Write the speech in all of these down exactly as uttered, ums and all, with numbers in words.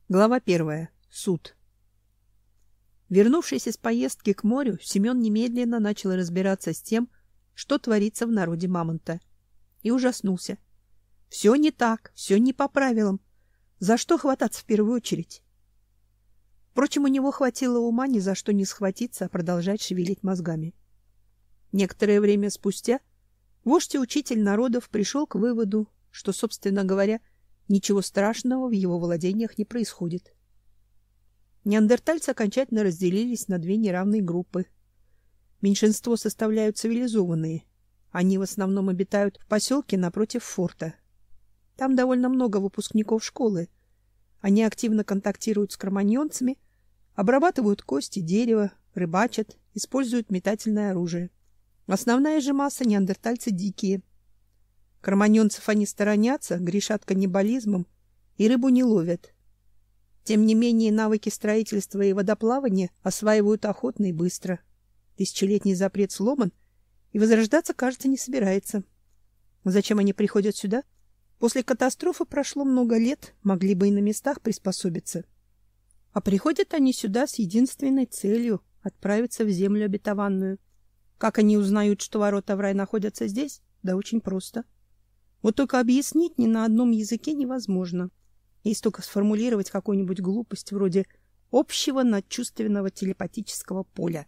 Глава первая. Суд. Вернувшись из поездки к морю, Семен немедленно начал разбираться с тем, что творится в народе Мамонта, и ужаснулся. Все не так, все не по правилам. За что хвататься в первую очередь? Впрочем, у него хватило ума ни за что не схватиться, а продолжать шевелить мозгами. Некоторое время спустя вождь и учитель народов пришел к выводу, что, собственно говоря, ничего страшного в его владениях не происходит. Неандертальцы окончательно разделились на две неравные группы. Меньшинство составляют цивилизованные. Они в основном обитают в поселке напротив форта. Там довольно много выпускников школы. Они активно контактируют с кроманьонцами, обрабатывают кости, дерево, рыбачат, используют метательное оружие. Основная же масса неандертальцы дикие. Кроманьонцев они сторонятся, грешат каннибализмом и рыбу не ловят. Тем не менее, навыки строительства и водоплавания осваивают охотно и быстро. Тысячелетний запрет сломан, и возрождаться, кажется, не собирается. Зачем они приходят сюда? После катастрофы прошло много лет, могли бы и на местах приспособиться. А приходят они сюда с единственной целью — отправиться в землю обетованную. Как они узнают, что ворота в рай находятся здесь? Да очень просто. Вот только объяснить ни на одном языке невозможно. Есть только сформулировать какую-нибудь глупость вроде общего надчувственного телепатического поля.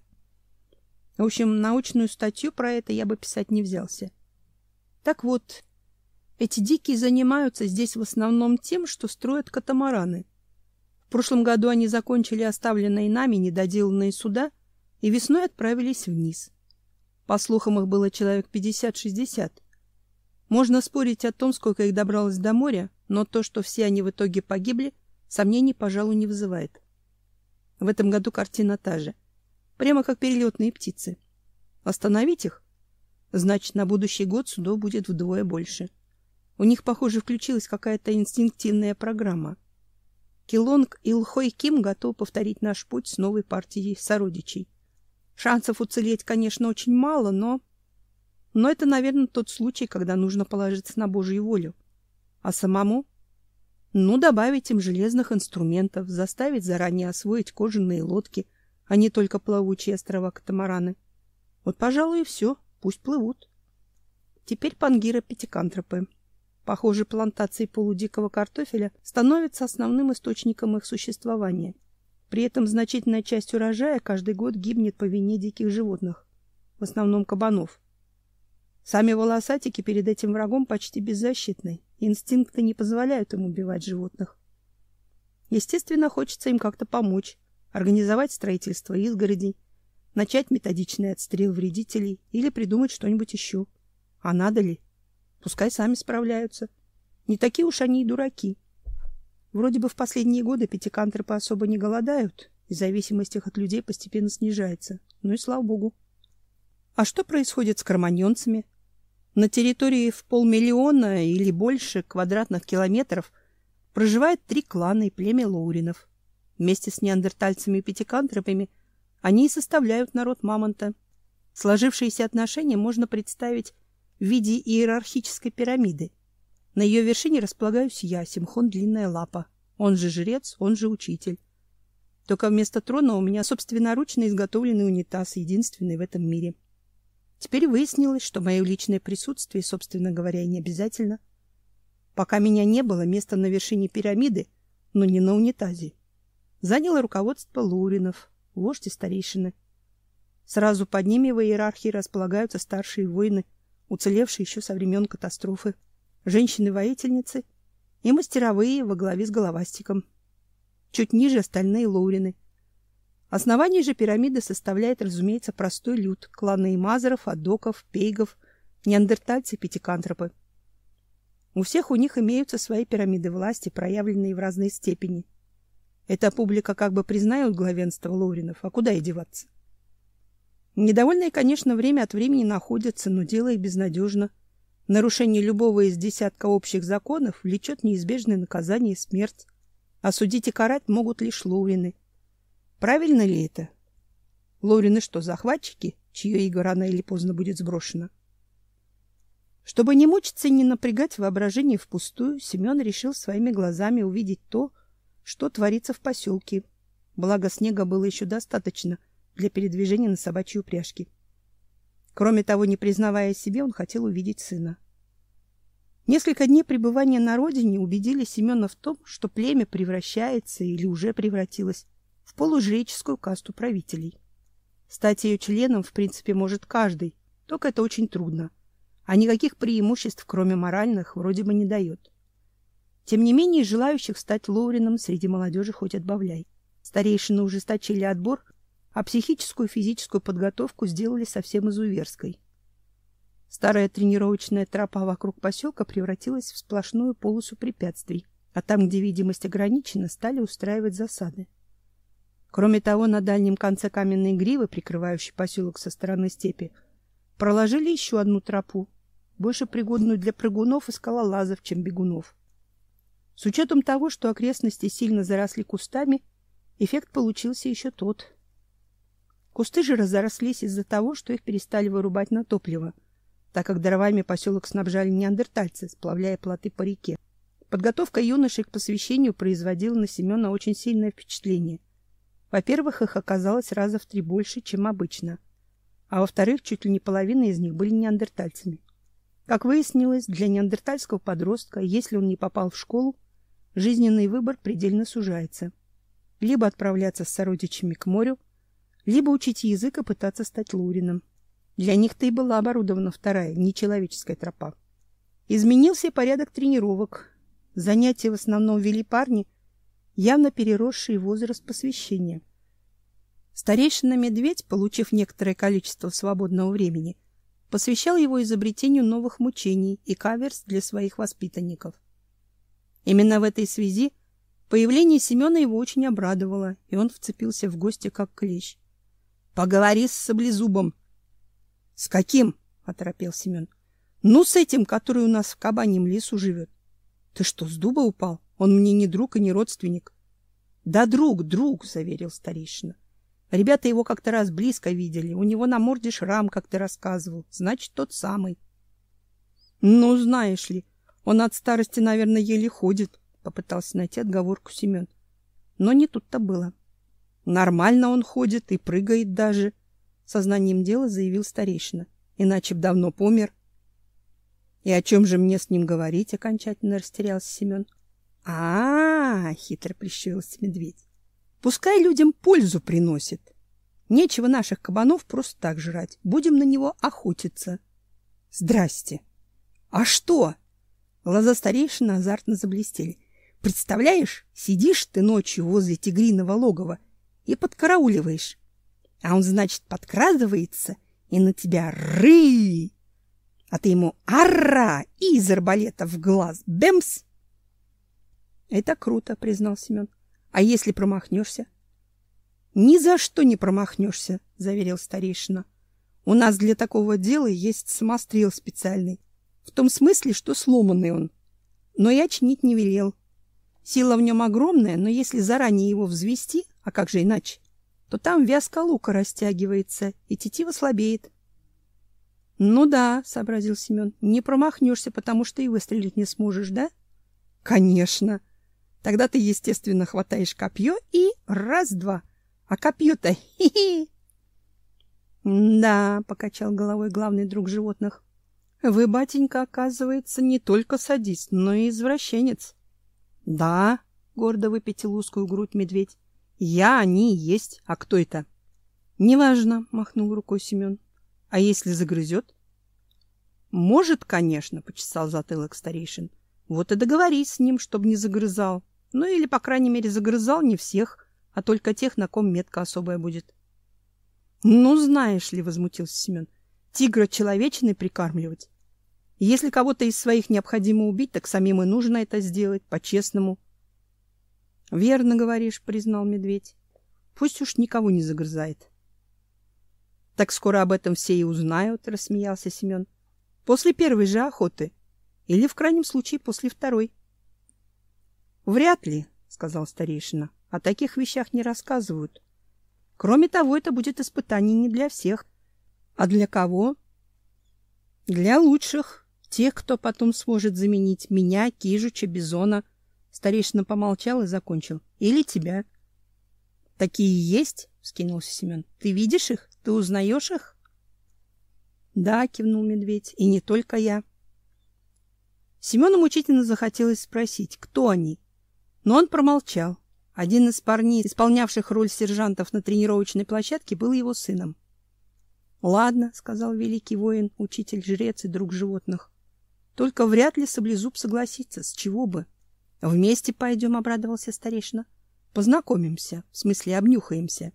В общем, научную статью про это я бы писать не взялся. Так вот, эти дикие занимаются здесь в основном тем, что строят катамараны. В прошлом году они закончили оставленные нами недоделанные суда и весной отправились вниз. По слухам, их было человек пятьдесят-шестьдесят. Можно спорить о том, сколько их добралось до моря, но то, что все они в итоге погибли, сомнений, пожалуй, не вызывает. В этом году картина та же. Прямо как перелетные птицы. Остановить их? Значит, на будущий год судов будет вдвое больше. У них, похоже, включилась какая-то инстинктивная программа. Килонг Илхой Ким готов повторить наш путь с новой партией сородичей. Шансов уцелеть, конечно, очень мало, но... Но это, наверное, тот случай, когда нужно положиться на Божью волю. А самому? Ну, добавить им железных инструментов, заставить заранее освоить кожаные лодки, а не только плавучие острова-катамараны. Вот, пожалуй, и все. Пусть плывут. Теперь пангиры-пятикантропы. Похоже, плантации полудикого картофеля становятся основным источником их существования. При этом значительная часть урожая каждый год гибнет по вине диких животных, в основном кабанов. Сами волосатики перед этим врагом почти беззащитны. Инстинкты не позволяют им убивать животных. Естественно, хочется им как-то помочь, организовать строительство изгородей, начать методичный отстрел вредителей или придумать что-нибудь еще. А надо ли? Пускай сами справляются. Не такие уж они и дураки. Вроде бы в последние годы пятикантропы особо не голодают, и зависимость их от людей постепенно снижается. Ну и слава богу. А что происходит с кроманьонцами? На территории в полмиллиона или больше квадратных километров проживает три клана и племя лоуринов. Вместе с неандертальцами и пятикантропами они и составляют народ Мамонта. Сложившиеся отношения можно представить в виде иерархической пирамиды. На ее вершине располагаюсь я, Симхон Длинная Лапа, он же жрец, он же учитель. Только вместо трона у меня собственноручно изготовленный унитаз, единственный в этом мире. Теперь выяснилось, что мое личное присутствие, собственно говоря, и не обязательно. Пока меня не было, место на вершине пирамиды, но не на унитазе, заняло руководство лоуринов, вождь и старейшины. Сразу под ними в иерархии располагаются старшие воины, уцелевшие еще со времен катастрофы, женщины-воительницы и мастеровые во главе с головастиком. Чуть ниже остальные лоурины. Основание же пирамиды составляет, разумеется, простой люд, кланы имазеров, адоков, пейгов, неандертальцы и пятикантропы. У всех у них имеются свои пирамиды власти, проявленные в разной степени. Эта публика как бы признает главенство лоуринов, а куда и деваться? Недовольные, конечно, время от времени находятся, но дело их безнадежно. Нарушение любого из десятка общих законов влечет неизбежное наказание и смерть. А судить и карать могут лишь лоурины. Правильно ли это? Лоурины что, захватчики, чье иго рано или поздно будет сброшено? Чтобы не мучиться и не напрягать воображение впустую, Семен решил своими глазами увидеть то, что творится в поселке. Благо снега было еще достаточно для передвижения на собачьей упряжке. Кроме того, не признавая себе, он хотел увидеть сына. Несколько дней пребывания на родине убедили Семена в том, что племя превращается или уже превратилось в полужреческую касту правителей. Стать ее членом, в принципе, может каждый, только это очень трудно, а никаких преимуществ, кроме моральных, вроде бы не дает. Тем не менее, желающих стать Лоурином среди молодежи хоть отбавляй. Старейшины ужесточили отбор, а психическую и физическую подготовку сделали совсем изуверской. Старая тренировочная тропа вокруг поселка превратилась в сплошную полосу препятствий, а там, где видимость ограничена, стали устраивать засады. Кроме того, на дальнем конце каменной гривы, прикрывающей поселок со стороны степи, проложили еще одну тропу, больше пригодную для прыгунов и скалолазов, чем бегунов. С учетом того, что окрестности сильно заросли кустами, эффект получился еще тот. Кусты же разрослись из-за того, что их перестали вырубать на топливо, так как дровами поселок снабжали неандертальцы, сплавляя плоты по реке. Подготовка юношей к посвящению производила на Семена очень сильное впечатление. Во-первых, их оказалось раза в три больше, чем обычно, а во-вторых, чуть ли не половина из них были неандертальцами. Как выяснилось, для неандертальского подростка, если он не попал в школу, жизненный выбор предельно сужается. Либо отправляться с сородичами к морю, либо учить язык и пытаться стать Лоурином. Для них-то и была оборудована вторая, нечеловеческая тропа. Изменился и порядок тренировок. Занятия в основном вели парни, явно переросшие возраст посвящения. Старейшина Медведь, получив некоторое количество свободного времени, посвящал его изобретению новых мучений и каверз для своих воспитанников. Именно в этой связи появление Семена его очень обрадовало, и он вцепился в гостя как клещ. — Поговори с Саблезубом. — С каким? — оторопел Семен. — Ну, с этим, который у нас в кабаньем лесу живет. — Ты что, с дуба упал? Он мне не друг и не родственник. — Да друг, друг, — заверил старейшина. Ребята его как-то раз близко видели. У него на морде шрам, как ты рассказывал. Значит, тот самый. — Ну, знаешь ли, он от старости, наверное, еле ходит, — попытался найти отговорку Семен. Но не тут-то было. — Нормально он ходит и прыгает даже, — сознанием дела заявил старейшина. — Иначе б давно помер. — И о чем же мне с ним говорить? — окончательно растерялся Семен. — А-а-а! — хитро прищурился медведь. — Пускай людям пользу приносит. Нечего наших кабанов просто так жрать. Будем на него охотиться. — Здрасте. — А что? Глаза старейшины азартно заблестели. — Представляешь, сидишь ты ночью возле тигриного логова и подкарауливаешь. А он, значит, подкрадывается и на тебя ры! А ты ему ара! И из арбалета в глаз бэмс! — Это круто, — признал Семен. — А если промахнешься? — Ни за что не промахнешься, — заверил старейшина. — У нас для такого дела есть самострел специальный. В том смысле, что сломанный он. Но я чинить не велел. Сила в нем огромная, но если заранее его взвести, а как же иначе, то там вязка лука растягивается, и тетива слабеет. — Ну да, — сообразил Семен, — не промахнешься, потому что и выстрелить не сможешь, да? — Конечно. Тогда ты, естественно, хватаешь копье и раз-два. А копье-то хи-хи. — Да, — покачал головой главный друг животных. — Вы, батенька, оказывается, не только садист, но и извращенец. — Да, — гордо выпятил узкую грудь медведь. — Я, они и есть. А кто это? — Неважно, — махнул рукой Семен. — А если загрызет? — Может, конечно, — почесал затылок старейшин. — Вот и договорись с ним, чтобы не загрызал. Ну или, по крайней мере, загрызал не всех, а только тех, на ком метка особая будет. — Ну, знаешь ли, — возмутился Семен, — тигра человечиной прикармливать. Если кого-то из своих необходимо убить, так самим и нужно это сделать, по-честному. — Верно говоришь, — признал медведь. — Пусть уж никого не загрызает. — Так скоро об этом все и узнают, — рассмеялся Семен. — После первой же охоты. Или, в крайнем случае, после второй. — Вряд ли, — сказал старейшина. — О таких вещах не рассказывают. Кроме того, это будет испытание не для всех. А для кого? Для лучших. Тех, кто потом сможет заменить меня, Кижуча, Бизона, Старейшина помолчал и закончил. Или тебя. Такие есть? Вскинулся Семен. Ты видишь их? Ты узнаешь их? Да, кивнул медведь. И не только я. Семену мучительно захотелось спросить, кто они. Но он промолчал. Один из парней, исполнявших роль сержантов на тренировочной площадке, был его сыном. Ладно, сказал великий воин, учитель, жрец и друг животных. Только вряд ли Саблезуб согласится, с чего бы. Вместе пойдем, обрадовался старейшина. Познакомимся, в смысле обнюхаемся.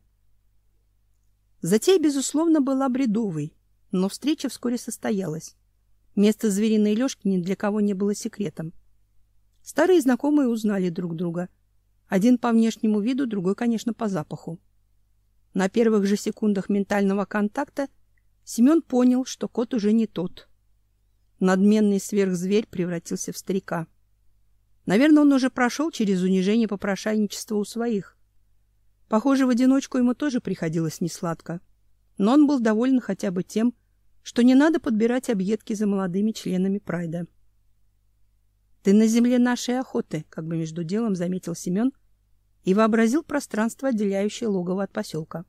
Затея, безусловно, была бредовой, но встреча вскоре состоялась. Место звериной лёжки ни для кого не было секретом. Старые знакомые узнали друг друга. Один по внешнему виду, другой, конечно, по запаху. На первых же секундах ментального контакта Семен понял, что кот уже не тот. Надменный сверхзверь превратился в старика. Наверное, он уже прошел через унижение попрошайничества у своих. Похоже, в одиночку ему тоже приходилось несладко. Но он был доволен хотя бы тем, что не надо подбирать объедки за молодыми членами прайда. «Ты на земле нашей охоты», — как бы между делом заметил Семен и вообразил пространство, отделяющее логово от поселка.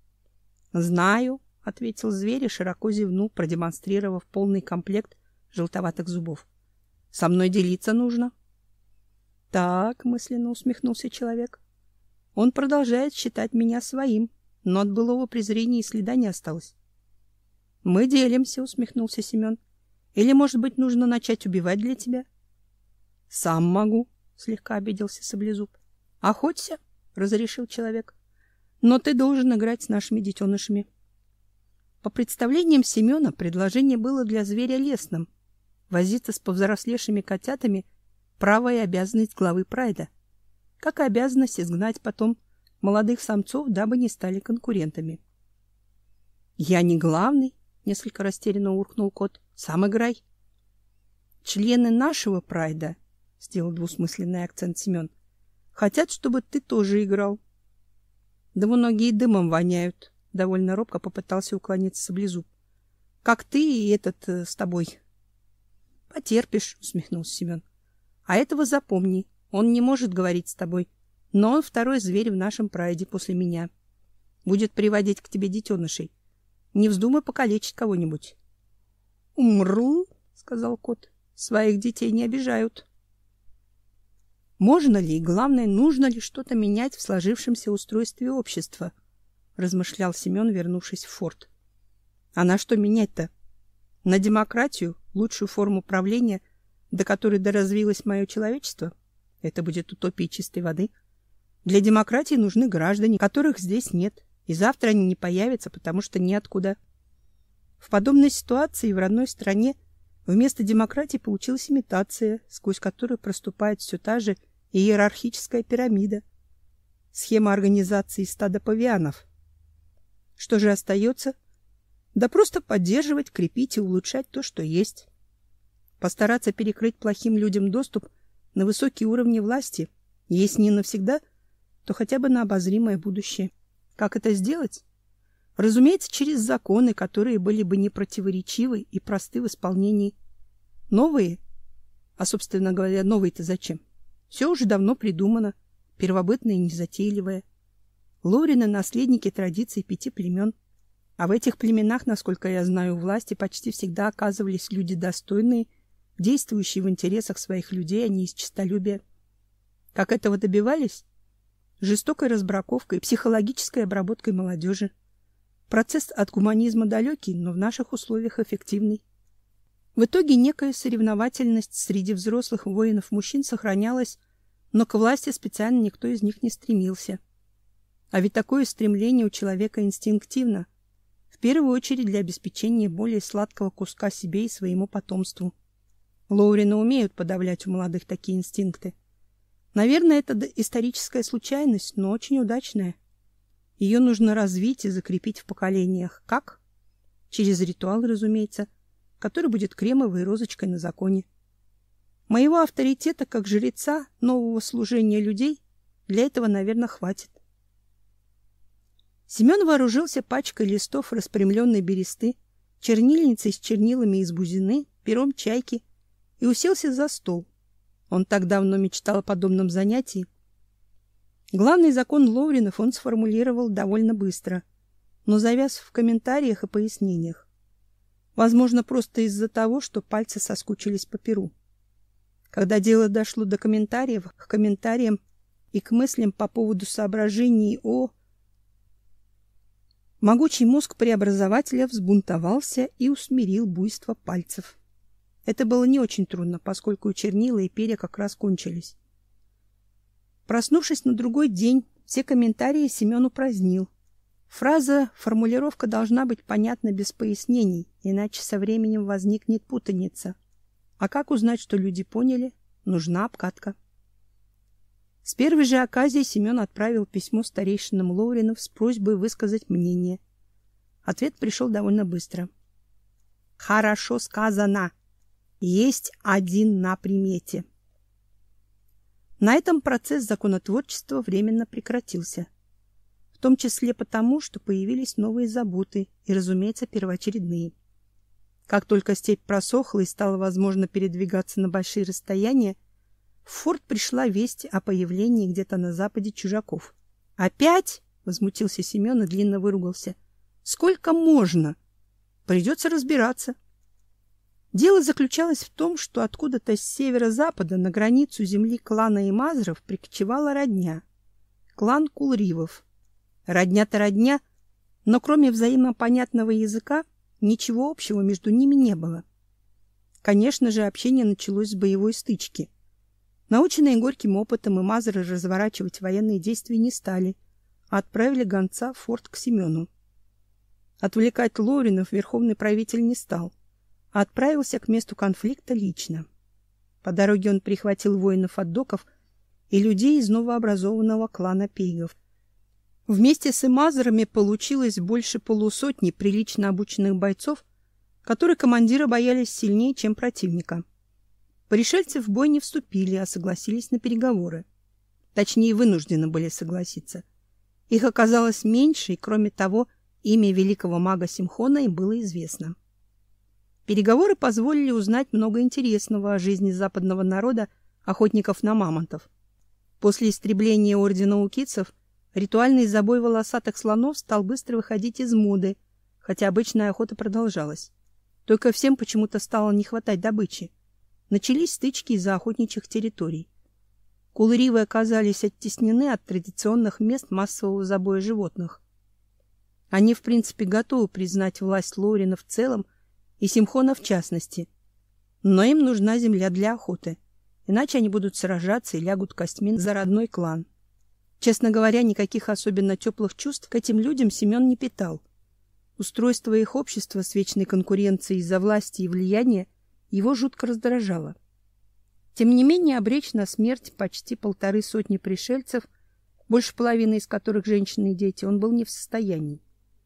«Знаю», — ответил зверь и широко зевнул, продемонстрировав полный комплект желтоватых зубов. «Со мной делиться нужно». «Так», — мысленно усмехнулся человек. «Он продолжает считать меня своим, но от былого презрения и следа не осталось». «Мы делимся», — усмехнулся Семен. «Или, может быть, нужно начать убивать для тебя?» «Сам могу», — слегка обиделся Саблезуб. «Охоться», — разрешил человек. «Но ты должен играть с нашими детенышами». По представлениям Семена, предложение было для зверя лестным. Возиться с повзрослевшими котятами — право и обязанность главы прайда, как и обязанность изгнать потом молодых самцов, дабы не стали конкурентами. «Я не главный», — несколько растерянно уркнул кот. «Сам играй». «Члены нашего прайда», — сделал двусмысленный акцент Семен, — «хотят, чтобы ты тоже играл». «Да многие дымом воняют», — довольно робко попытался уклониться Саблезуб. «Как ты и этот э, с тобой». «Потерпишь», — усмехнулся Семен. «А этого запомни, он не может говорить с тобой, но он второй зверь в нашем прайде после меня. Будет приводить к тебе детенышей. Не вздумай покалечить кого-нибудь». «Умру», — сказал кот, — «своих детей не обижают». «Можно ли и, главное, нужно ли что-то менять в сложившемся устройстве общества?» — размышлял Семен, вернувшись в форт. «А на что менять-то? На демократию, лучшую форму правления, до которой доразвилось мое человечество? Это будет утопия чистой воды. Для демократии нужны граждане, которых здесь нет, и завтра они не появятся, потому что неоткуда. В подобной ситуации в родной стране вместо демократии получилась имитация, сквозь которую проступает все та же иерархическая пирамида, схема организации стада павианов. Что же остается? Да просто поддерживать, крепить и улучшать то, что есть. Постараться перекрыть плохим людям доступ на высокие уровни власти, если не навсегда, то хотя бы на обозримое будущее. Как это сделать? Разумеется, через законы, которые были бы непротиворечивы и просты в исполнении. Новые? А, собственно говоря, новые-то зачем? Все уже давно придумано, первобытное и незатейливое. Лорины — наследники традиций пяти племен. А в этих племенах, насколько я знаю, у власти почти всегда оказывались люди достойные, действующие в интересах своих людей, а не из честолюбия. Как этого добивались? Жестокой разбраковкой и психологической обработкой молодежи. Процесс от гуманизма далекий, но в наших условиях эффективный. В итоге некая соревновательность среди взрослых воинов-мужчин сохранялась, но к власти специально никто из них не стремился. А ведь такое стремление у человека инстинктивно, в первую очередь для обеспечения более сладкого куска себе и своему потомству. Лоурины умеют подавлять у молодых такие инстинкты. Наверное, это историческая случайность, но очень удачная. Ее нужно развить и закрепить в поколениях. Как? Через ритуал, разумеется, который будет кремовой розочкой на законе. Моего авторитета как жреца нового служения людей для этого, наверное, хватит. Семен вооружился пачкой листов распрямленной бересты, чернильницей с чернилами из бузины, пером чайки и уселся за стол. Он так давно мечтал о подобном занятии. Главный закон Лоуринов он сформулировал довольно быстро, но завяз в комментариях и пояснениях. Возможно, просто из-за того, что пальцы соскучились по перу. Когда дело дошло до комментариев, к комментариям и к мыслям по поводу соображений о... Могучий мозг преобразователя взбунтовался и усмирил буйство пальцев. Это было не очень трудно, поскольку чернила и перья как раз кончились. Проснувшись на другой день, все комментарии Семен упразднил. Фраза, формулировка должна быть понятна без пояснений, иначе со временем возникнет путаница. А как узнать, что люди поняли? Нужна обкатка. С первой же оказии Семен отправил письмо старейшинам Лоуринов с просьбой высказать мнение. Ответ пришел довольно быстро. Хорошо сказано. Есть один на примете. На этом процесс законотворчества временно прекратился. В том числе потому, что появились новые заботы и, разумеется, первоочередные. Как только степь просохла и стало возможно передвигаться на большие расстояния, в форт пришла весть о появлении где-то на западе чужаков. «Опять?» — возмутился Семен и длинно выругался. «Сколько можно? Придется разбираться». Дело заключалось в том, что откуда-то с северо-запада на границу земли клана Имазров прикочевала родня. Клан Кулривов. Родня-то родня, но кроме взаимопонятного языка ничего общего между ними не было. Конечно же, общение началось с боевой стычки. Наученные горьким опытом, Имазры разворачивать военные действия не стали, а отправили гонца в форт к Семену. Отвлекать Лоуринов верховный правитель не стал, а отправился к месту конфликта лично. По дороге он прихватил воинов от доков и людей из новообразованного клана Пейгов. Вместе с Имазрами получилось больше полусотни прилично обученных бойцов, которые командира боялись сильнее, чем противника. Пришельцы в бой не вступили, а согласились на переговоры. Точнее, вынуждены были согласиться. Их оказалось меньше, и, кроме того, имя великого мага Симхона им было известно. Переговоры позволили узнать много интересного о жизни западного народа, охотников на мамонтов. После истребления ордена укитцев ритуальный забой волосатых слонов стал быстро выходить из моды, хотя обычная охота продолжалась. Только всем почему-то стало не хватать добычи. Начались стычки из-за охотничьих территорий. Кулривы оказались оттеснены от традиционных мест массового забоя животных. Они, в принципе, готовы признать власть Лоурина в целом и Симхона в частности. Но им нужна земля для охоты, иначе они будут сражаться и лягут костьми за родной клан. Честно говоря, никаких особенно теплых чувств к этим людям Семен не питал. Устройство их общества с вечной конкуренцией из-за власти и влияния его жутко раздражало. Тем не менее, обречь на смерть почти полторы сотни пришельцев, больше половины из которых женщины и дети, он был не в состоянии.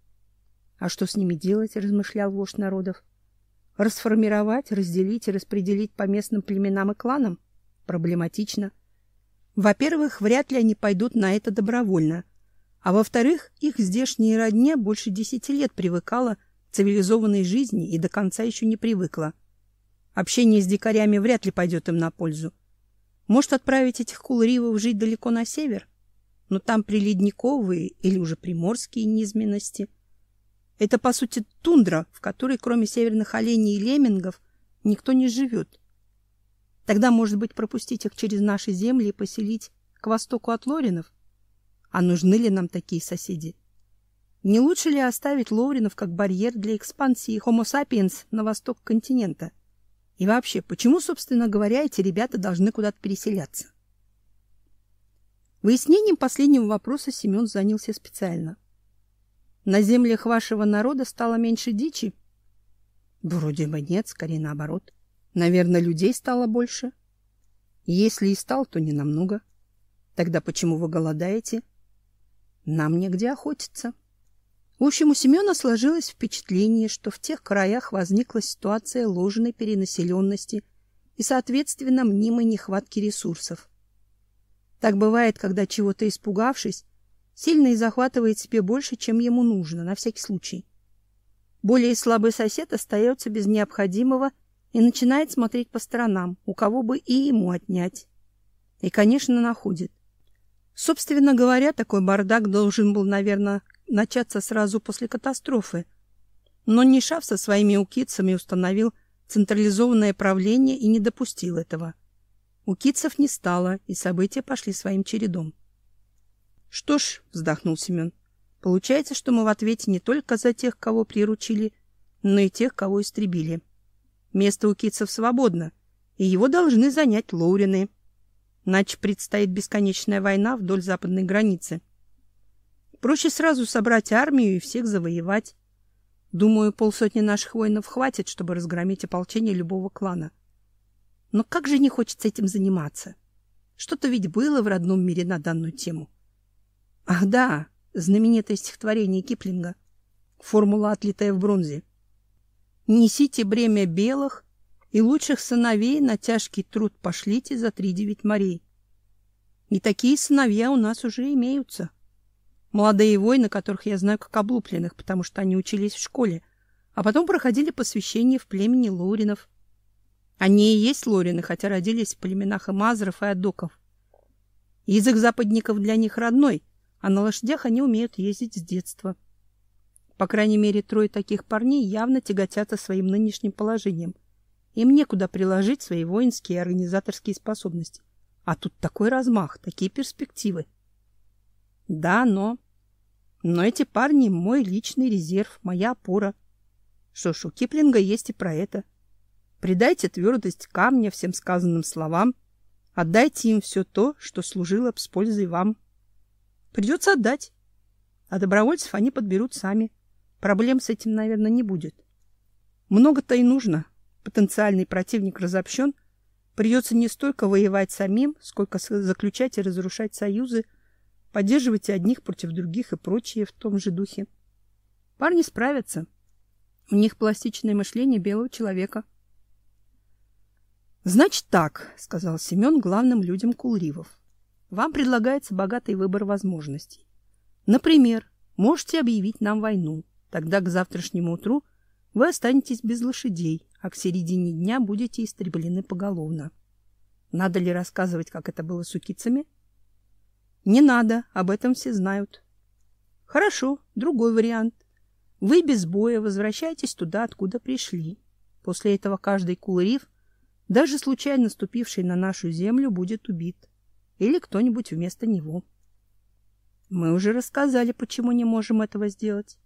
А что с ними делать, размышлял вождь народов? Расформировать, разделить и распределить по местным племенам и кланам? Проблематично. Во-первых, вряд ли они пойдут на это добровольно. А во-вторых, их здешняя родня больше десяти лет привыкала к цивилизованной жизни и до конца еще не привыкла. Общение с дикарями вряд ли пойдет им на пользу. Может, отправить этих кулривов жить далеко на север? Но там приледниковые или уже приморские низменности. Это, по сути, тундра, в которой, кроме северных оленей и леммингов, никто не живет. Тогда, может быть, пропустить их через наши земли и поселить к востоку от Лоуринов? А нужны ли нам такие соседи? Не лучше ли оставить Лоуринов как барьер для экспансии Homo sapiens на восток континента? И вообще, почему, собственно говоря, эти ребята должны куда-то переселяться? Выяснением последнего вопроса Семен занялся специально. На землях вашего народа стало меньше дичи? Вроде бы нет, скорее наоборот. Наверное, людей стало больше. Если и стал, то не намного. Тогда почему вы голодаете? Нам негде охотиться. В общем, у Семена сложилось впечатление, что в тех краях возникла ситуация ложной перенаселенности и, соответственно, мнимой нехватки ресурсов. Так бывает, когда, чего-то испугавшись, сильный захватывает себе больше, чем ему нужно, на всякий случай. Более слабый сосед остается без необходимого и начинает смотреть по сторонам, у кого бы и ему отнять. И, конечно, находит. Собственно говоря, такой бардак должен был, наверное, начаться сразу после катастрофы. Но Нишав со своими укидцами установил централизованное правление и не допустил этого. Укидцев не стало, и события пошли своим чередом. — Что ж, — вздохнул Семен, — получается, что мы в ответе не только за тех, кого приручили, но и тех, кого истребили. Место укидцев свободно, и его должны занять лоурины. Иначе предстоит бесконечная война вдоль западной границы. Проще сразу собрать армию и всех завоевать. Думаю, полсотни наших воинов хватит, чтобы разгромить ополчение любого клана. Но как же не хочется этим заниматься? Что-то ведь было в родном мире на данную тему. Ах да, знаменитое стихотворение Киплинга. Формула, отлитая в бронзе. «Несите бремя белых и лучших сыновей на тяжкий труд пошлите за три девять морей». И такие сыновья у нас уже имеются. Молодые воины, которых я знаю как облупленных, потому что они учились в школе, а потом проходили посвящение в племени лоуринов. Они и есть лоурины, хотя родились в племенах имазров и аддоков. Язык западников для них родной, а на лошадях они умеют ездить с детства. По крайней мере, трое таких парней явно тяготятся своим нынешним положением. Им некуда приложить свои воинские и организаторские способности. А тут такой размах, такие перспективы. Да, но... Но эти парни — мой личный резерв, моя опора. Что ж, у Киплинга есть и про это. Придайте твердость камня всем сказанным словам. Отдайте им все то, что служило с пользой вам. Придется отдать. А добровольцев они подберут сами. Проблем с этим, наверное, не будет. Много-то и нужно. Потенциальный противник разобщен. Придется не столько воевать самим, сколько заключать и разрушать союзы, поддерживать одних против других и прочее в том же духе. Парни справятся. У них пластичное мышление белого человека. — Значит так, — сказал Семен главным людям Кулривов. — Вам предлагается богатый выбор возможностей. Например, можете объявить нам войну. Тогда к завтрашнему утру вы останетесь без лошадей, а к середине дня будете истреблены поголовно. Надо ли рассказывать, как это было с укидцами? Не надо, об этом все знают. Хорошо, другой вариант. Вы без боя возвращаетесь туда, откуда пришли. После этого каждый Кулрив, даже случайно ступивший на нашу землю, будет убит. Или кто-нибудь вместо него. Мы уже рассказали, почему не можем этого сделать.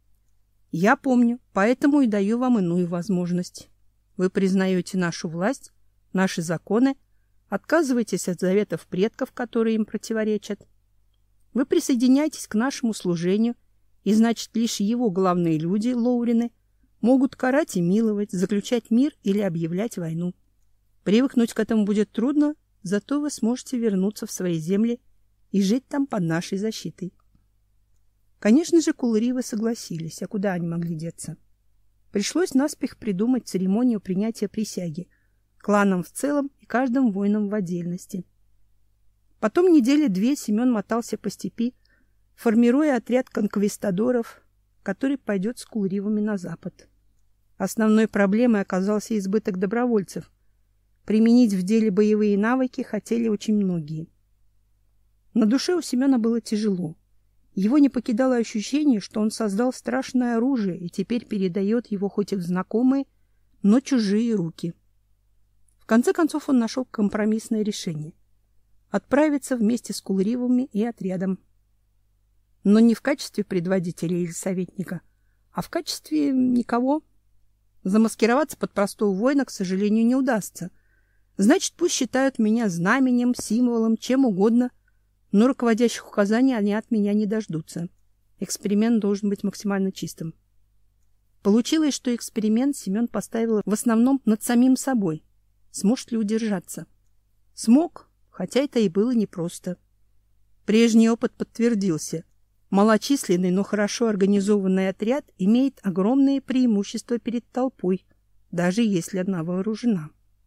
Я помню, поэтому и даю вам иную возможность. Вы признаете нашу власть, наши законы, отказываетесь от заветов предков, которые им противоречат. Вы присоединяетесь к нашему служению, и, значит, лишь его главные люди, лоурины, могут карать и миловать, заключать мир или объявлять войну. Привыкнуть к этому будет трудно, зато вы сможете вернуться в свои земли и жить там под нашей защитой. Конечно же, Кулривы согласились, а куда они могли деться? Пришлось наспех придумать церемонию принятия присяги, кланам в целом и каждым воином в отдельности. Потом недели две Семен мотался по степи, формируя отряд конквистадоров, который пойдет с Кулривами на запад. Основной проблемой оказался избыток добровольцев. Применить в деле боевые навыки хотели очень многие. На душе у Семена было тяжело. Его не покидало ощущение, что он создал страшное оружие и теперь передает его хоть и в знакомые, но чужие руки. В конце концов он нашел компромиссное решение — отправиться вместе с Кулривами и отрядом. Но не в качестве предводителя или советника, а в качестве никого. Замаскироваться под простого воина, к сожалению, не удастся. Значит, пусть считают меня знаменем, символом, чем угодно, но руководящих указаний они от меня не дождутся. Эксперимент должен быть максимально чистым. Получилось, что эксперимент Семен поставил в основном над самим собой. Сможет ли удержаться? Смог, хотя это и было непросто. Прежний опыт подтвердился. Малочисленный, но хорошо организованный отряд имеет огромные преимущества перед толпой, даже если она вооружена.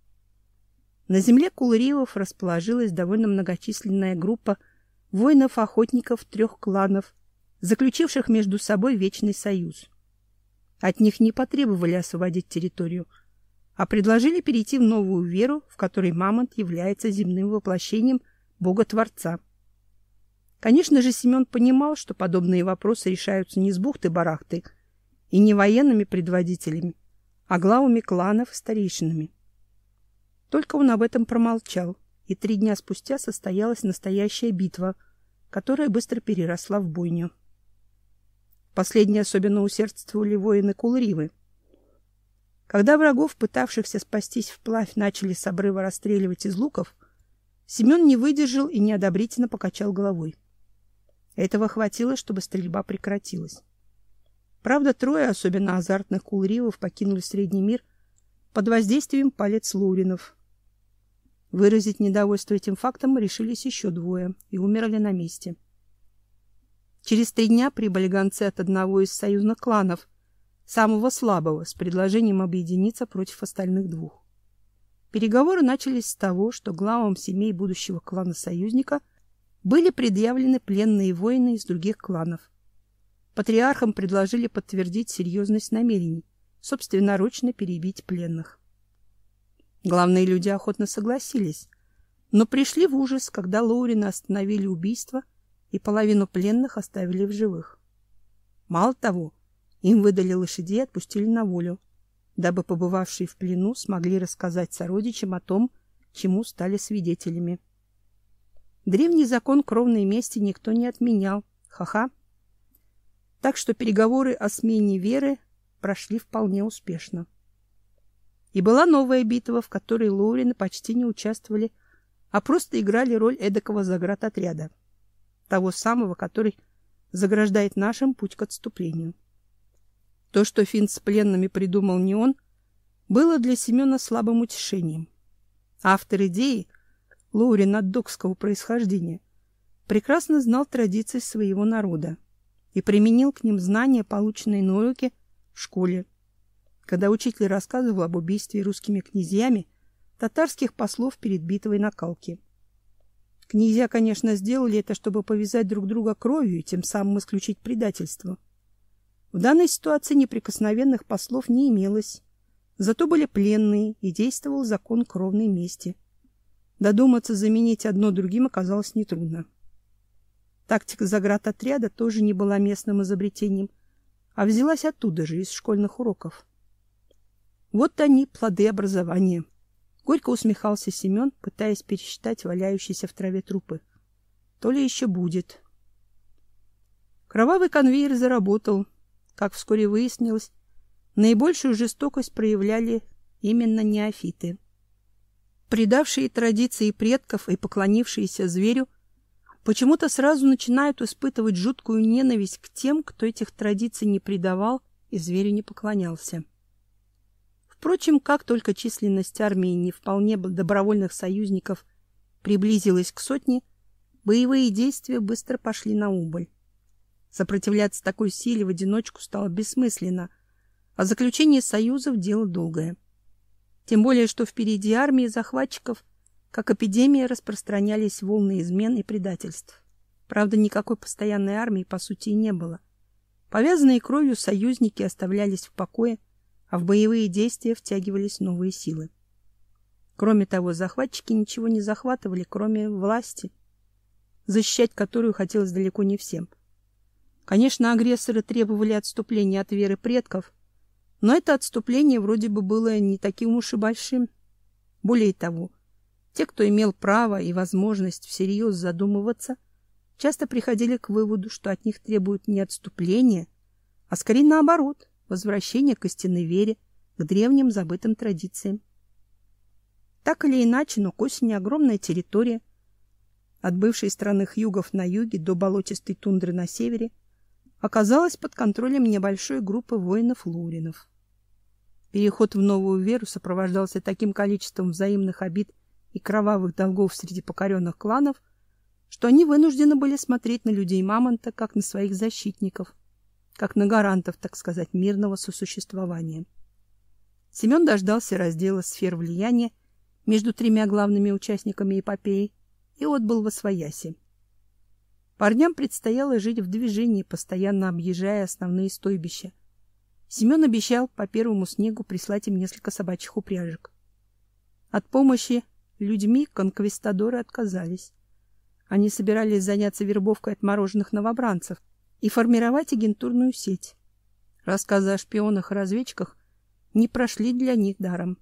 На земле Кулривов расположилась довольно многочисленная группа воинов-охотников трех кланов, заключивших между собой вечный союз. От них не потребовали освободить территорию. а предложили перейти в новую веру, в которой Мамонт является земным воплощением Бога-творца. Конечно же, Семен понимал, что подобные вопросы решаются не с бухты-барахты и не военными предводителями, а главами кланов и старейшинами. Только он об этом промолчал, и три дня спустя состоялась настоящая битва, которая быстро переросла в бойню. Последние особенно усердствовали воины Кулривы. Когда врагов, пытавшихся спастись вплавь, начали с обрыва расстреливать из луков, Семен не выдержал и неодобрительно покачал головой. Этого хватило, чтобы стрельба прекратилась. Правда, трое особенно азартных Кулривов покинули Средний мир под воздействием палец Лоуринов. Выразить недовольство этим фактом решились еще двое и умерли на месте. Через три дня прибыли гонцы от одного из союзных кланов, самого слабого, с предложением объединиться против остальных двух. Переговоры начались с того, что главам семей будущего клана-союзника были предъявлены пленные воины из других кланов. Патриархам предложили подтвердить серьезность намерений, собственноручно перебить пленных. Главные люди охотно согласились, но пришли в ужас, когда Лоурины остановили убийство и половину пленных оставили в живых. Мало того, им выдали лошадей и отпустили на волю, дабы побывавшие в плену смогли рассказать сородичам о том, чему стали свидетелями. Древний закон кровной мести никто не отменял. Ха-ха. Так что переговоры о смене веры прошли вполне успешно. И была новая битва, в которой Лоурины почти не участвовали, а просто играли роль эдакого заградотряда, того самого, который заграждает нашим путь к отступлению. То, что финт с пленными придумал не он, было для Семена слабым утешением. Автор идеи, Лоурин аддокского происхождения, прекрасно знал традиции своего народа и применил к ним знания, полученные на уроке в школе, когда учитель рассказывал об убийстве русскими князьями татарских послов перед битвой на Калке. Князья, конечно, сделали это, чтобы повязать друг друга кровью и тем самым исключить предательство. В данной ситуации неприкосновенных послов не имелось, зато были пленные, и действовал закон кровной мести. Додуматься заменить одно другим оказалось нетрудно. Тактика заградотряда тоже не была местным изобретением, а взялась оттуда же, из школьных уроков. Вот они, плоды образования. Горько усмехался Семен, пытаясь пересчитать валяющиеся в траве трупы. То ли еще будет. Кровавый конвейер заработал. Как вскоре выяснилось, наибольшую жестокость проявляли именно неофиты. Предавшие традиции предков и поклонившиеся зверю почему-то сразу начинают испытывать жуткую ненависть к тем, кто этих традиций не предавал и зверю не поклонялся. Впрочем, как только численность армии не вполне добровольных союзников приблизилась к сотне, боевые действия быстро пошли на убыль. Сопротивляться такой силе в одиночку стало бессмысленно, а заключение союзов — дело долгое. Тем более, что впереди армии захватчиков, как эпидемия, распространялись волны измен и предательств. Правда, никакой постоянной армии, по сути, и не было. Повязанные кровью союзники оставлялись в покое, а в боевые действия втягивались новые силы. Кроме того, захватчики ничего не захватывали, кроме власти, защищать которую хотелось далеко не всем. Конечно, агрессоры требовали отступления от веры предков, но это отступление вроде бы было не таким уж и большим. Более того, те, кто имел право и возможность всерьез задумываться, часто приходили к выводу, что от них требуют не отступления, а скорее наоборот, возвращения к истинной вере, к древним забытым традициям. Так или иначе, но к осени огромная территория, от бывшей страны Хьюгов на юге до болотистой тундры на севере, оказалась под контролем небольшой группы воинов-лоуринов. Переход в новую веру сопровождался таким количеством взаимных обид и кровавых долгов среди покоренных кланов, что они вынуждены были смотреть на людей Мамонта как на своих защитников, как на гарантов, так сказать, мирного сосуществования. Семен дождался раздела сфер влияния между тремя главными участниками эпопеи и отбыл восвояси. Парням предстояло жить в движении, постоянно объезжая основные стойбища. Семен обещал по первому снегу прислать им несколько собачьих упряжек. От помощи людьми конквистадоры отказались. Они собирались заняться вербовкой отмороженных новобранцев и формировать агентурную сеть. Рассказы о шпионах и разведчиках не прошли для них даром.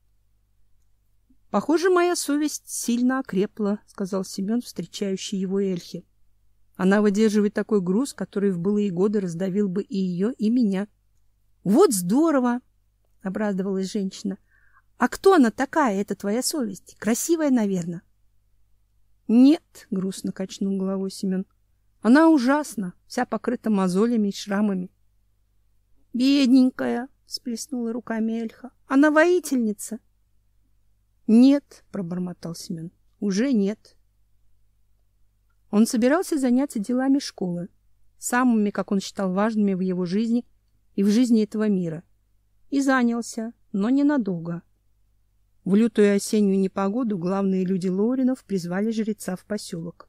— Похоже, моя совесть сильно окрепла, — сказал Семен, встречающий его Эльхе. — Она выдерживает такой груз, который в былые годы раздавил бы и ее, и меня. — Вот здорово! — обрадовалась женщина. — А кто она такая, эта твоя совесть? Красивая, наверное? — Нет, — грустно качнул головой Семен. — Она ужасна, вся покрыта мозолями и шрамами. — Бедненькая! — всплеснула руками Эльха. — Она воительница? — Нет, — пробормотал Семен, — уже нет. Он собирался заняться делами школы, самыми, как он считал, важными в его жизни и в жизни этого мира. И занялся, но ненадолго. В лютую осеннюю непогоду главные люди Лоуринов призвали жреца в поселок.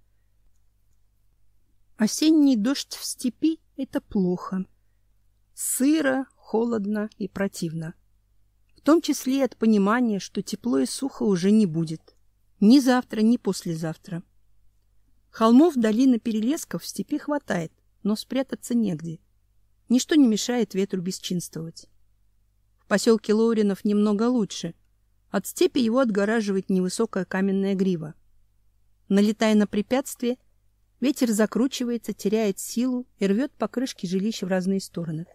Осенний дождь в степи — это плохо. Сыро, холодно и противно. В том числе и от понимания, что тепло и сухо уже не будет. Ни завтра, ни послезавтра. Холмов, долин и перелесков в степи хватает, но спрятаться негде. Ничто не мешает ветру бесчинствовать. В поселке Лоуринов немного лучше. От степи его отгораживает невысокая каменная грива. Налетая на препятствие, ветер закручивается, теряет силу и рвет покрышки жилища в разные стороны.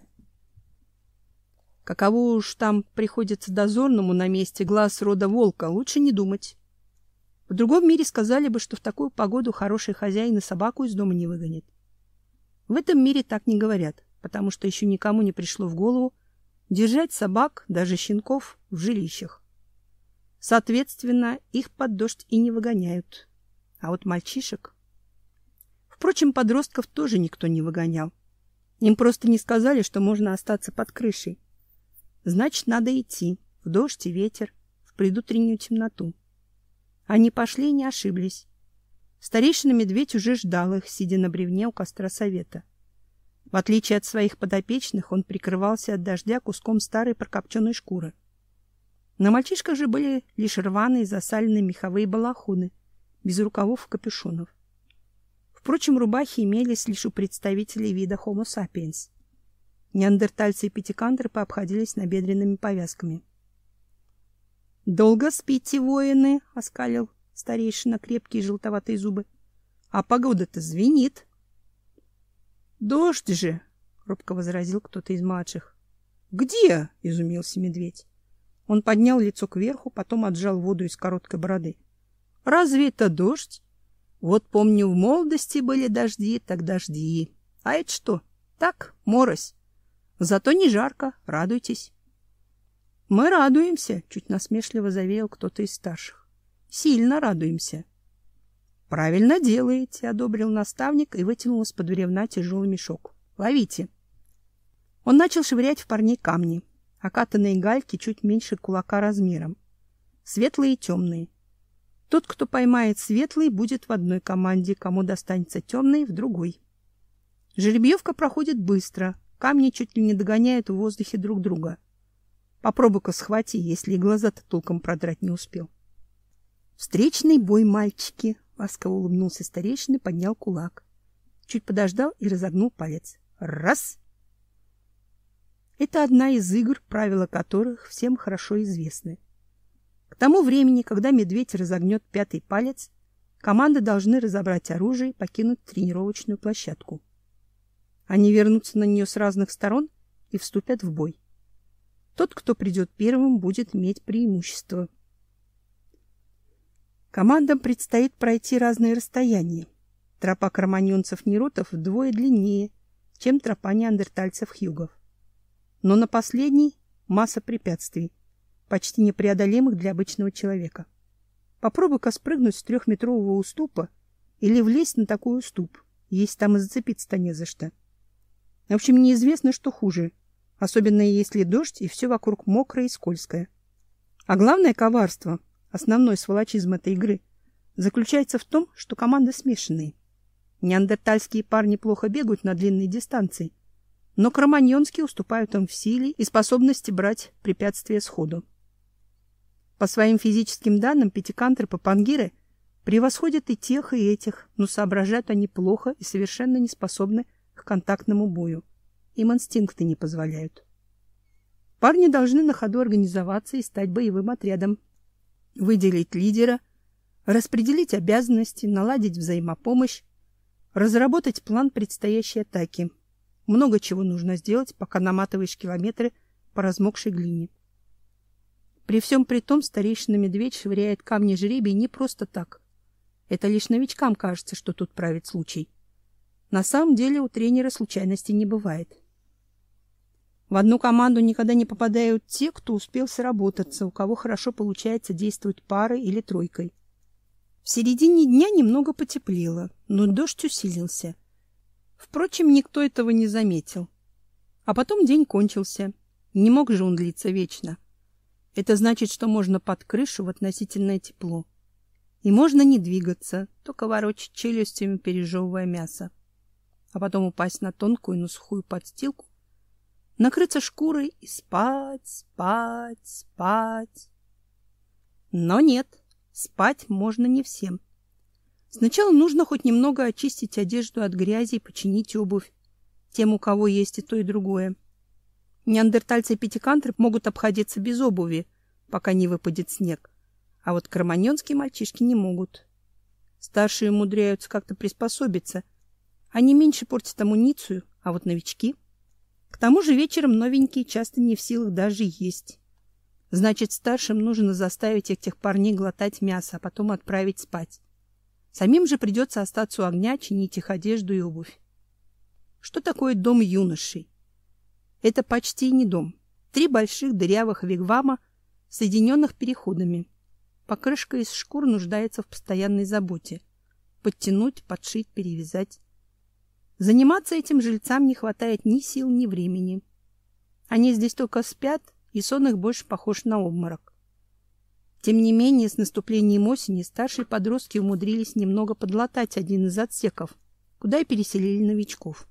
Каково уж там приходится дозорному на месте глаз рода волка, лучше не думать. В другом мире сказали бы, что в такую погоду хороший хозяин и собаку из дома не выгонит. В этом мире так не говорят, потому что еще никому не пришло в голову держать собак, даже щенков, в жилищах. Соответственно, их под дождь и не выгоняют. А вот мальчишек... Впрочем, подростков тоже никто не выгонял. Им просто не сказали, что можно остаться под крышей. Значит, надо идти в дождь и ветер, в предутреннюю темноту. Они пошли и не ошиблись. Старейшина Медведь уже ждал их, сидя на бревне у костра совета. В отличие от своих подопечных, он прикрывался от дождя куском старой прокопченой шкуры. На мальчишках же были лишь рваные засаленные меховые балахоны, без рукавов и капюшонов. Впрочем, рубахи имелись лишь у представителей вида Homo sapiens. Неандертальцы и пятикантры пообходились набедренными повязками. — Долго спите, воины? — оскалил старейшина крепкие желтоватые зубы. — А погода-то звенит. — Дождь же! — робко возразил кто-то из младших. — Где? — изумился медведь. Он поднял лицо кверху, потом отжал воду из короткой бороды. — Разве это дождь? Вот помню, в молодости были дожди, так дожди. А это что? Так, морось. Зато не жарко, радуйтесь. — Мы радуемся, — чуть насмешливо заверил кто-то из старших. — Сильно радуемся. — Правильно делаете, — одобрил наставник и вытянул из-под бревна тяжелый мешок. — Ловите. Он начал швырять в парней камни. Окатанные гальки чуть меньше кулака размером. Светлые и темные. Тот, кто поймает светлый, будет в одной команде, кому достанется темный — в другой. Жеребьевка проходит быстро. Камни чуть ли не догоняют в воздухе друг друга. Попробуй-ка схвати, если и глаза-то толком продрать не успел. Встречный бой, мальчики, — ласково улыбнулся старейшина и поднял кулак. Чуть подождал и разогнул палец. Раз! Это одна из игр, правила которых всем хорошо известны. К тому времени, когда медведь разогнет пятый палец, команды должны разобрать оружие и покинуть тренировочную площадку. Они вернутся на нее с разных сторон и вступят в бой. Тот, кто придет первым, будет иметь преимущество. Командам предстоит пройти разные расстояния. Тропа кроманьонцев-неротов вдвое длиннее, чем тропа неандертальцев-хьюгов. Но на последней масса препятствий, почти непреодолимых для обычного человека. Попробуй-ка спрыгнуть с трехметрового уступа или влезть на такой уступ, если там и зацепиться-то не за что. В общем, неизвестно, что хуже, особенно если дождь и все вокруг мокрое и скользкое. А главное коварство, основной сволочизм этой игры, заключается в том, что команды смешанные. Неандертальские парни плохо бегают на длинные дистанции, но кроманьонские уступают им в силе и способности брать препятствия сходу. По своим физическим данным пятикантры-папангиры превосходят и тех, и этих, но соображают они плохо и совершенно не способны к контактному бою. Им инстинкты не позволяют. Парни должны на ходу организоваться и стать боевым отрядом, выделить лидера, распределить обязанности, наладить взаимопомощь, разработать план предстоящей атаки. Много чего нужно сделать, пока наматываешь километры по размокшей глине. При всем при том старейшина Медведь швыряет камни жребий не просто так. Это лишь новичкам кажется, что тут правит случай. На самом деле у тренера случайностей не бывает. В одну команду никогда не попадают те, кто успел сработаться, у кого хорошо получается действовать парой или тройкой. В середине дня немного потеплело, но дождь усилился. Впрочем, никто этого не заметил. А потом день кончился. Не мог же он длиться вечно. Это значит, что можно под крышу в относительное тепло. И можно не двигаться, только ворочать челюстями, пережевывая мясо. А потом упасть на тонкую, но сухую подстилку, накрыться шкурой и спать, спать, спать. Но нет, спать можно не всем. Сначала нужно хоть немного очистить одежду от грязи и починить обувь тем, у кого есть и то, и другое. Неандертальцы и пятикантры могут обходиться без обуви, пока не выпадет снег, а вот кроманьонские мальчишки не могут. Старшие умудряются как-то приспособиться. Они меньше портят амуницию, а вот новички... К тому же вечером новенькие часто не в силах даже есть. Значит, старшим нужно заставить этих парней глотать мясо, а потом отправить спать. Самим же придется остаться у огня, чинить их одежду и обувь. Что такое дом юношей? Это почти не дом. Три больших дырявых вигвама, соединенных переходами. Покрышка из шкур нуждается в постоянной заботе. Подтянуть, подшить, перевязать. Заниматься этим жильцам не хватает ни сил, ни времени. Они здесь только спят, и сон их больше похож на обморок. Тем не менее, с наступлением осени старшие подростки умудрились немного подлатать один из отсеков, куда и переселили новичков.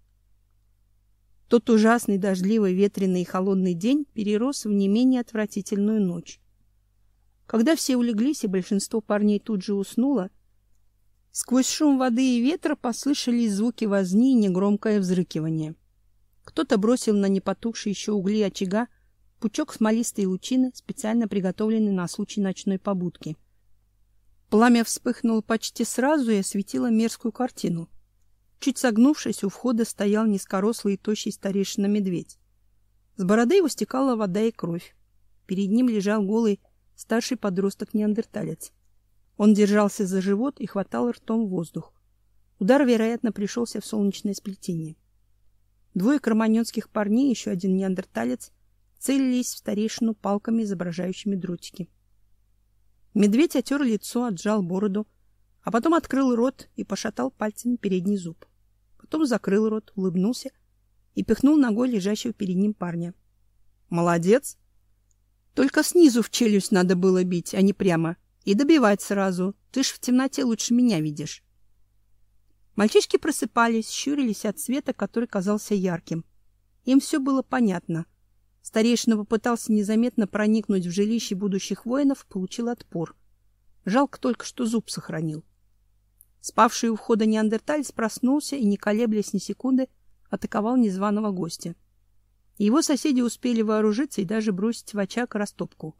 Тот ужасный дождливый, ветреный и холодный день перерос в не менее отвратительную ночь. Когда все улеглись и большинство парней тут же уснуло, сквозь шум воды и ветра послышались звуки возни и негромкое взрыкивание. Кто-то бросил на непотухшие еще угли очага пучок смолистой лучины, специально приготовленный на случай ночной побудки. Пламя вспыхнуло почти сразу и осветило мерзкую картину. Чуть согнувшись, у входа стоял низкорослый и тощий старейшина-медведь. С бороды его стекала вода и кровь. Перед ним лежал голый старший подросток-неандерталец. Он держался за живот и хватал ртом воздух. Удар, вероятно, пришелся в солнечное сплетение. Двое кроманьонских парней, еще один неандерталец, целились в старейшину палками, изображающими дротики. Медведь отер лицо, отжал бороду, а потом открыл рот и пошатал пальцами передний зуб. Потом закрыл рот, улыбнулся и пихнул ногой лежащего перед ним парня. «Молодец! Только снизу в челюсть надо было бить, а не прямо. И добивать сразу. Ты ж в темноте лучше меня видишь». Мальчишки просыпались, щурились от света, который казался ярким. Им все было понятно. Старейшина попытался незаметно проникнуть в жилище будущих воинов, получил отпор. Жалко только, что зуб сохранил. Спавший у входа неандерталец проснулся и, не колеблясь ни секунды, атаковал незваного гостя. Его соседи успели вооружиться и даже бросить в очаг растопку.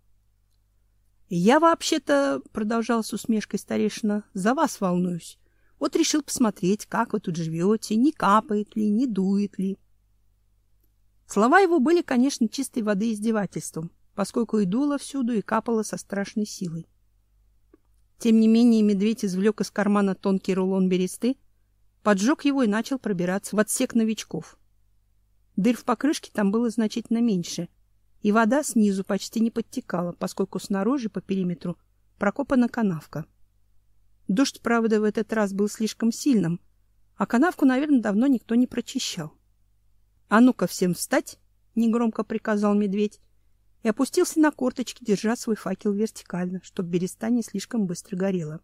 «Я вообще-то, — продолжал с усмешкой старейшина, — за вас волнуюсь. Вот решил посмотреть, как вы тут живете, не капает ли, не дует ли». Слова его были, конечно, чистой воды издевательством, поскольку и дуло всюду, и капало со страшной силой. Тем не менее медведь извлек из кармана тонкий рулон бересты, поджег его и начал пробираться в отсек новичков. Дыр в покрышке там было значительно меньше, и вода снизу почти не подтекала, поскольку снаружи по периметру прокопана канавка. Дождь, правда, в этот раз был слишком сильным, а канавку, наверное, давно никто не прочищал. «А ну-ка всем встать!» — негромко приказал медведь и опустился на корточки, держа свой факел вертикально, чтобы береста не слишком быстро горела.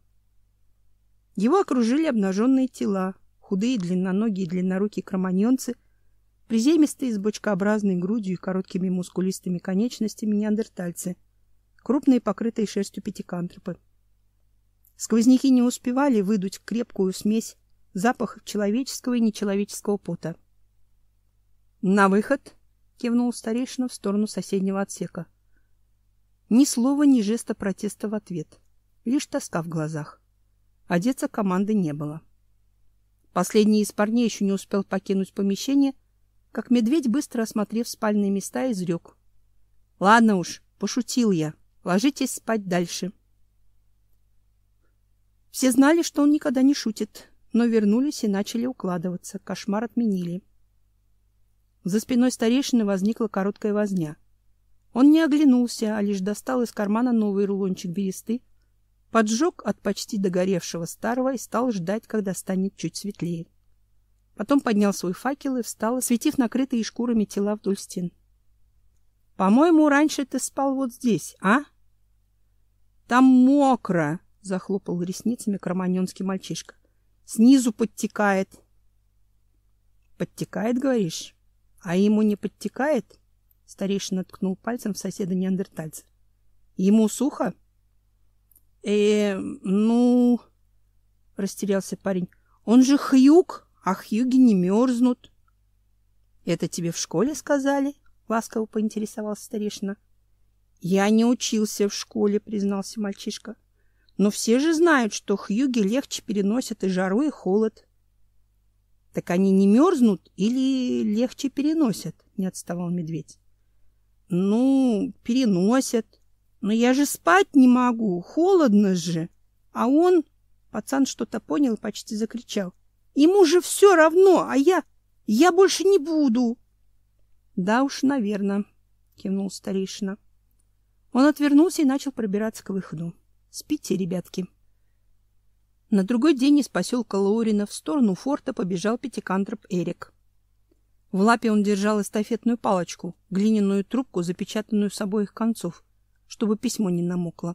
Его окружили обнаженные тела, худые, длинноногие и длиннорукие кроманьонцы, Приземистые, с бочкообразной грудью и короткими мускулистыми конечностями неандертальцы, крупные, покрытые шерстью пятикантропы. Сквозняки не успевали выдуть крепкую смесь запахов человеческого и нечеловеческого пота. — На выход! — кивнул старейшина в сторону соседнего отсека. Ни слова, ни жеста протеста в ответ, лишь тоска в глазах. Одеться команды не было. Последний из парней еще не успел покинуть помещение, как медведь, быстро осмотрев спальные места, изрек: — Ладно уж, пошутил я. Ложитесь спать дальше. Все знали, что он никогда не шутит, но вернулись и начали укладываться. Кошмар отменили. За спиной старейшины возникла короткая возня. Он не оглянулся, а лишь достал из кармана новый рулончик бересты, поджег от почти догоревшего старого и стал ждать, когда станет чуть светлее. Потом поднял свой факел и встал, осветив накрытые шкурами тела вдоль стен. — По-моему, раньше ты спал вот здесь, а? — Там мокро! — захлопал ресницами кроманьонский мальчишка. — Снизу подтекает. — Подтекает, говоришь? А ему не подтекает? Старейшина ткнул пальцем в соседа неандертальца. — Ему сухо? — Э, ну... — растерялся парень. — Он же хьюг, а хьюги не мерзнут. — Это тебе в школе сказали? — ласково поинтересовался старейшина. — Я не учился в школе, — признался мальчишка. — Но все же знают, что хьюги легче переносят и жару, и холод. — Так они не мерзнут или легче переносят? — не отставал медведь. — Ну, переносят. Но я же спать не могу, холодно же. А он... Пацан что-то понял и почти закричал. — Ему же все равно, а я... Я больше не буду. — Да уж, наверное, — кивнул старейшина. Он отвернулся и начал пробираться к выходу. — Спите, ребятки. На другой день из поселка Лоурина в сторону форта побежал пятикантроп Эрик. В лапе он держал эстафетную палочку, глиняную трубку, запечатанную с обоих концов, чтобы письмо не намокло.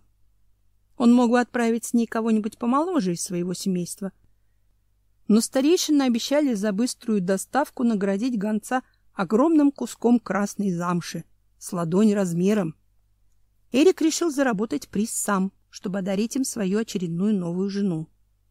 Он мог бы отправить с ней кого-нибудь помоложе из своего семейства. Но старейшины обещали за быструю доставку наградить гонца огромным куском красной замши с ладонь размером. Эрик решил заработать приз сам, чтобы одарить им свою очередную новую жену.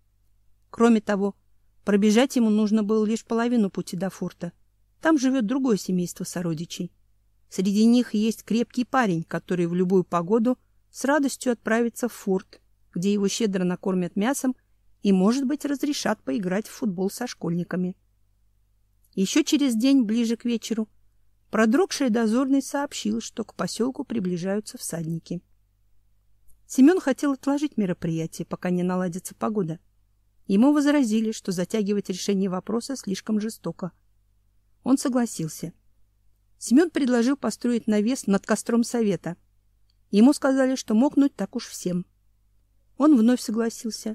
Кроме того, пробежать ему нужно было лишь половину пути до форта. Там живет другое семейство сородичей. Среди них есть крепкий парень, который в любую погоду с радостью отправится в форт, где его щедро накормят мясом и, может быть, разрешат поиграть в футбол со школьниками. Еще через день, ближе к вечеру, продрогший дозорный сообщил, что к поселку приближаются всадники. Семен хотел отложить мероприятие, пока не наладится погода. Ему возразили, что затягивать решение вопроса слишком жестоко. Он согласился. Семен предложил построить навес над костром совета. Ему сказали, что мокнуть так уж всем. Он вновь согласился.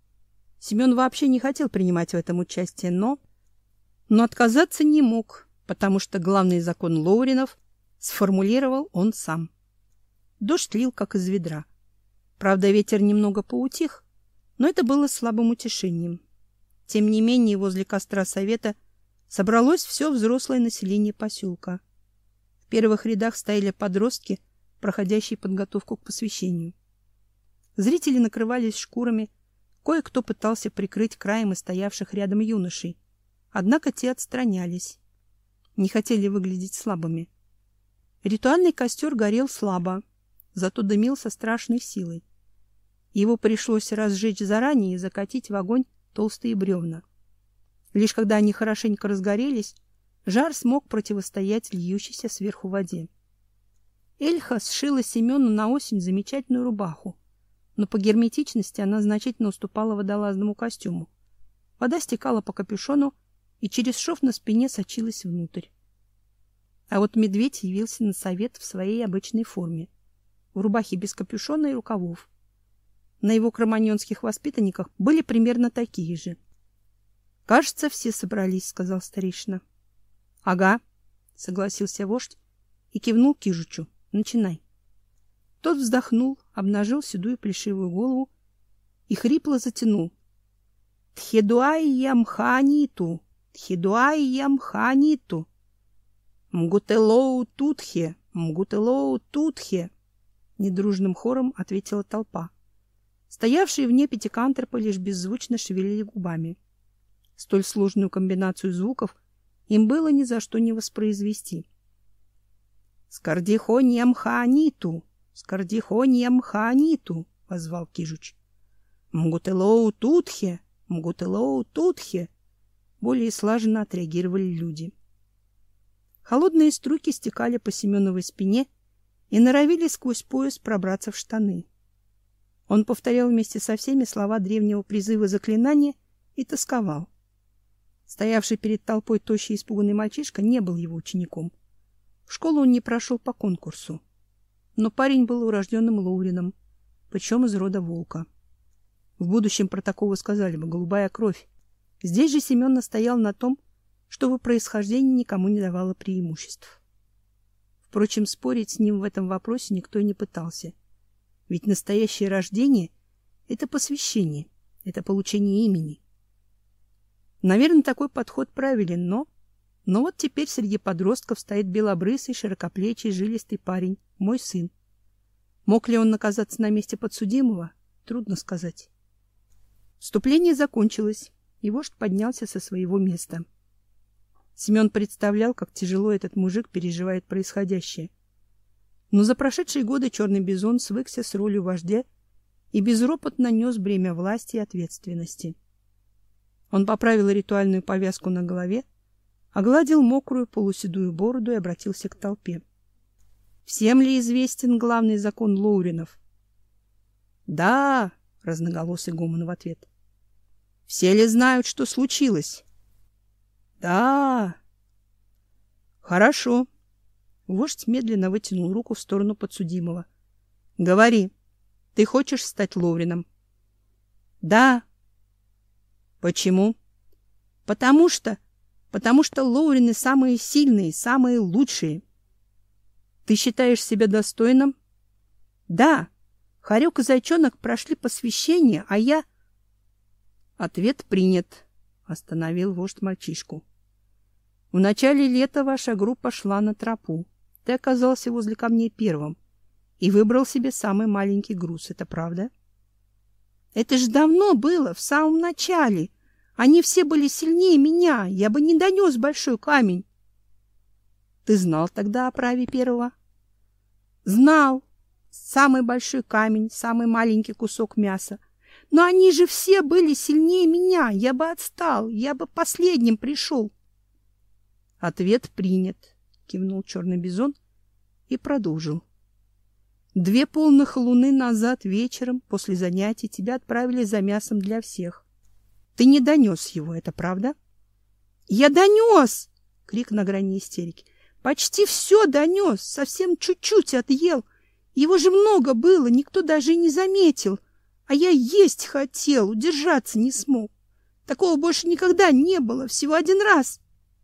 Семен вообще не хотел принимать в этом участие, но... Но отказаться не мог, потому что главный закон Лоуринов сформулировал он сам. Дождь лил, как из ведра. Правда, ветер немного поутих, но это было слабым утешением. Тем не менее, возле костра совета собралось все взрослое население поселка. В первых рядах стояли подростки, проходящие подготовку к посвящению. Зрители накрывались шкурами, кое-кто пытался прикрыть краем и стоявших рядом юношей, однако те отстранялись, не хотели выглядеть слабыми. Ритуальный костер горел слабо, зато дымил со страшной силой. Его пришлось разжечь заранее и закатить в огонь толстые бревна. Лишь когда они хорошенько разгорелись, жар смог противостоять льющейся сверху воде. Эльха сшила Семену на осень замечательную рубаху, но по герметичности она значительно уступала водолазному костюму. Вода стекала по капюшону и через шов на спине сочилась внутрь. А вот медведь явился на совет в своей обычной форме, в рубахе без капюшона и рукавов. На его кроманьонских воспитанниках были примерно такие же. — Кажется, все собрались, — сказал старейшина. — Ага, — согласился вождь и кивнул Кижучу. — Начинай. Тот вздохнул, обнажил седую плешивую голову и хрипло затянул. — Тхедуай ямханиту, тхедуай ямханиту. Мгутелоу Тутхе! Мгутелоу Тутхе! Недружным хором ответила толпа. Стоявшие вне Пятикантропа лишь беззвучно шевелили губами. Столь сложную комбинацию звуков им было ни за что не воспроизвести. «Скардихониям хааниту! Скардихониям хааниту!» — позвал Кижуч. «Мгутелоу Тутхе! Мгутелоу Тутхе!» Более слаженно отреагировали люди. Холодные струйки стекали по Семеновой спине и норовили сквозь пояс пробраться в штаны. Он повторял вместе со всеми слова древнего призыва заклинания и тосковал. Стоявший перед толпой тощий испуганный мальчишка не был его учеником. В школу он не прошел по конкурсу. Но парень был урожденным Лоурином, причем из рода волка. В будущем про такого сказали бы «голубая кровь». Здесь же Семен настоял на том, чтобы происхождение никому не давало преимуществ. Впрочем, спорить с ним в этом вопросе никто и не пытался. Ведь настоящее рождение — это посвящение, это получение имени. Наверное, такой подход правилен, но... Но вот теперь среди подростков стоит белобрысый, широкоплечий, жилистый парень, мой сын. Мог ли он оказаться на месте подсудимого? Трудно сказать. Вступление закончилось, и вождь поднялся со своего места. Семен представлял, как тяжело этот мужик переживает происходящее. Но за прошедшие годы черный бизон свыкся с ролью вождя и безропотно нес бремя власти и ответственности. Он поправил ритуальную повязку на голове, огладил мокрую полуседую бороду и обратился к толпе. Всем ли известен главный закон Лоуринов? Да, разноголосый гомон в ответ. Все ли знают, что случилось? Да. Хорошо. Вождь медленно вытянул руку в сторону подсудимого. Говори, ты хочешь стать Лоурином? Да. Почему? Потому что Потому что Лоурины самые сильные, самые лучшие. Ты считаешь себя достойным? Да. Хорек и Зайчонок прошли посвящение, а я... Ответ принят, остановил вождь мальчишку. В начале лета ваша группа шла на тропу. Ты оказался возле камней первым и выбрал себе самый маленький груз. Это правда? Это же давно было, в самом начале. Они все были сильнее меня, я бы не донес большой камень. Ты знал тогда о праве первого? Знал. Самый большой камень, самый маленький кусок мяса. Но они же все были сильнее меня, я бы отстал, я бы последним пришел. Ответ принят, кивнул черный бизон и продолжил. Две полных луны назад вечером после занятий тебя отправили за мясом для всех. Ты не донес его, это правда? Я донес! Крик на грани истерики. Почти все донес, совсем чуть-чуть отъел. Его же много было, никто даже и не заметил. А я есть хотел, удержаться не смог. Такого больше никогда не было, всего один раз.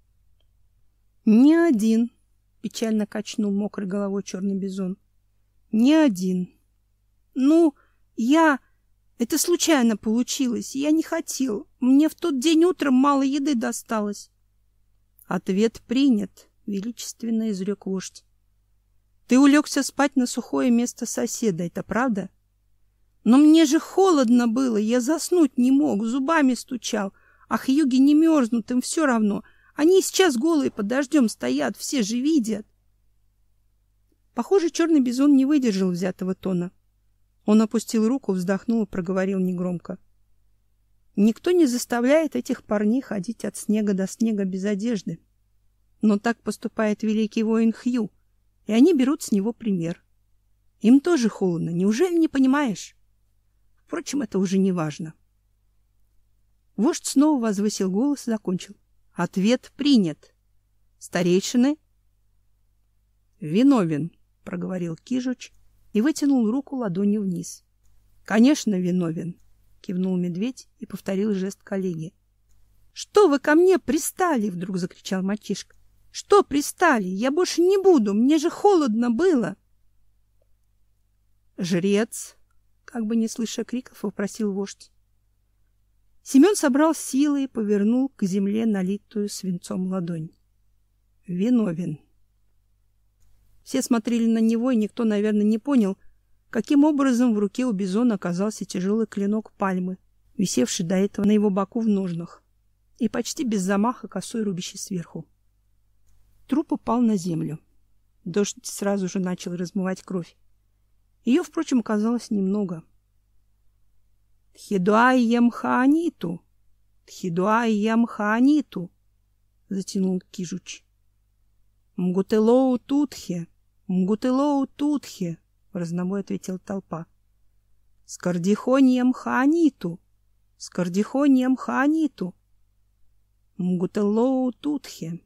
Не один, печально качнул мокрой головой черный бизон. Не один. Ну, я... Это случайно получилось, я не хотел. Мне в тот день утром мало еды досталось. Ответ принят, величественно изрек вождь. Ты улегся спать на сухое место соседа, это правда? Но мне же холодно было, я заснуть не мог, зубами стучал. А хьюги не мерзнут, им все равно. Они сейчас голые под дождем стоят, все же видят. Похоже, черный бизон не выдержал взятого тона. Он опустил руку, вздохнул и проговорил негромко. Никто не заставляет этих парней ходить от снега до снега без одежды. Но так поступает великий воин Хью, и они берут с него пример. Им тоже холодно, неужели не понимаешь? Впрочем, это уже не важно. Вождь снова возвысил голос и закончил. Ответ принят. Старейшины? Виновен, проговорил Кижуч и вытянул руку ладонью вниз. Конечно, виновен, кивнул медведь и повторил жест коллеги. Что вы ко мне пристали? Вдруг закричал мальчишка. Что пристали? Я больше не буду, мне же холодно было. Жрец, как бы не слыша криков, вопросил вождь. Семен собрал силы и повернул к земле налитую свинцом ладонь. Виновен, Все смотрели на него, и никто, наверное, не понял, каким образом в руке у Бизона оказался тяжелый клинок пальмы, висевший до этого на его боку в ножнах, и почти без замаха косой рубящий сверху. Труп упал на землю. Дождь сразу же начал размывать кровь. Ее, впрочем, оказалось немного. «Тхидуайем хааниту! Тхидуайем хааниту!» — затянул Кижуч. «Мгутелоу тутхе! Мгутелоу тутхе!» — в разнобой ответила толпа. «Скардихонием хааниту! Скардихонием хааниту! Мгутелоу тутхе!»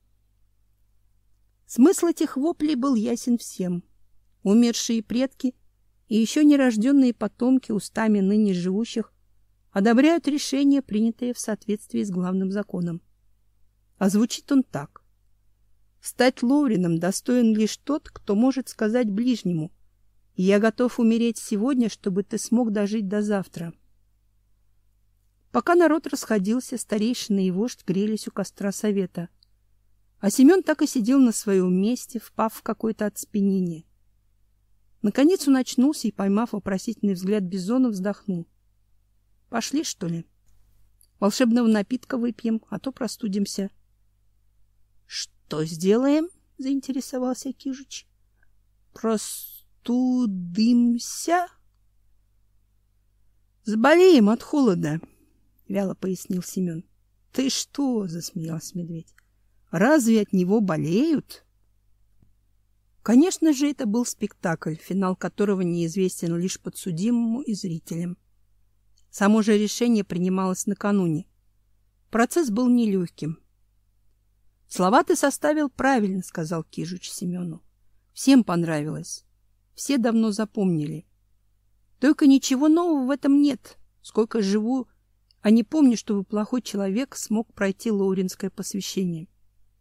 Смысл этих воплей был ясен всем. Умершие предки и еще нерожденные потомки устами ныне живущих одобряют решение, принятое в соответствии с главным законом. А звучит он так: стать Лоурином достоин лишь тот, кто может сказать ближнему: «Я готов умереть сегодня, чтобы ты смог дожить до завтра». Пока народ расходился, старейшины и вождь грелись у костра совета, а Семен так и сидел на своем месте, впав в какое-то оцепенение. Наконец он очнулся и, поймав вопросительный взгляд Бизона, вздохнул. — Пошли, что ли? Волшебного напитка выпьем, а то простудимся. — Что сделаем? — заинтересовался Кижуч. — Простудимся? — Заболеем от холода, — вяло пояснил Семен. — Ты что? — засмеялся медведь. — Разве от него болеют? Конечно же, это был спектакль, финал которого неизвестен лишь подсудимому и зрителям. Само же решение принималось накануне. Процесс был нелегким. — Слова ты составил правильно, — сказал Кижуч Семену. — Всем понравилось. Все давно запомнили. Только ничего нового в этом нет. Сколько живу, а не помню, чтобы плохой человек смог пройти лоуринское посвящение.